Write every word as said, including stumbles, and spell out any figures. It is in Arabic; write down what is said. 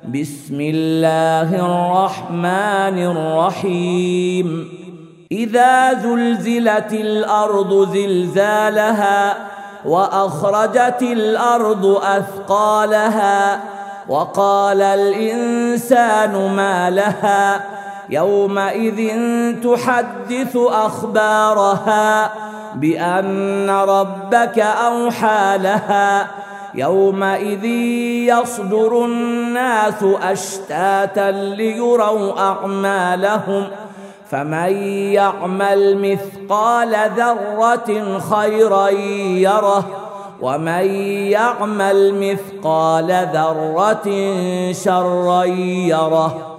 بسم الله الرحمن الرحيم إذا زلزلت الأرض زلزالها وأخرجت الأرض أثقالها وقال الإنسان ما لها يومئذ تحدث أخبارها بأن ربك أوحى لها يومئذ يصدر الناس أشتاتا ليروا أعمالهم فمن يعمل مثقال ذرة خيرا يره ومن يعمل مثقال ذرة شرا يره.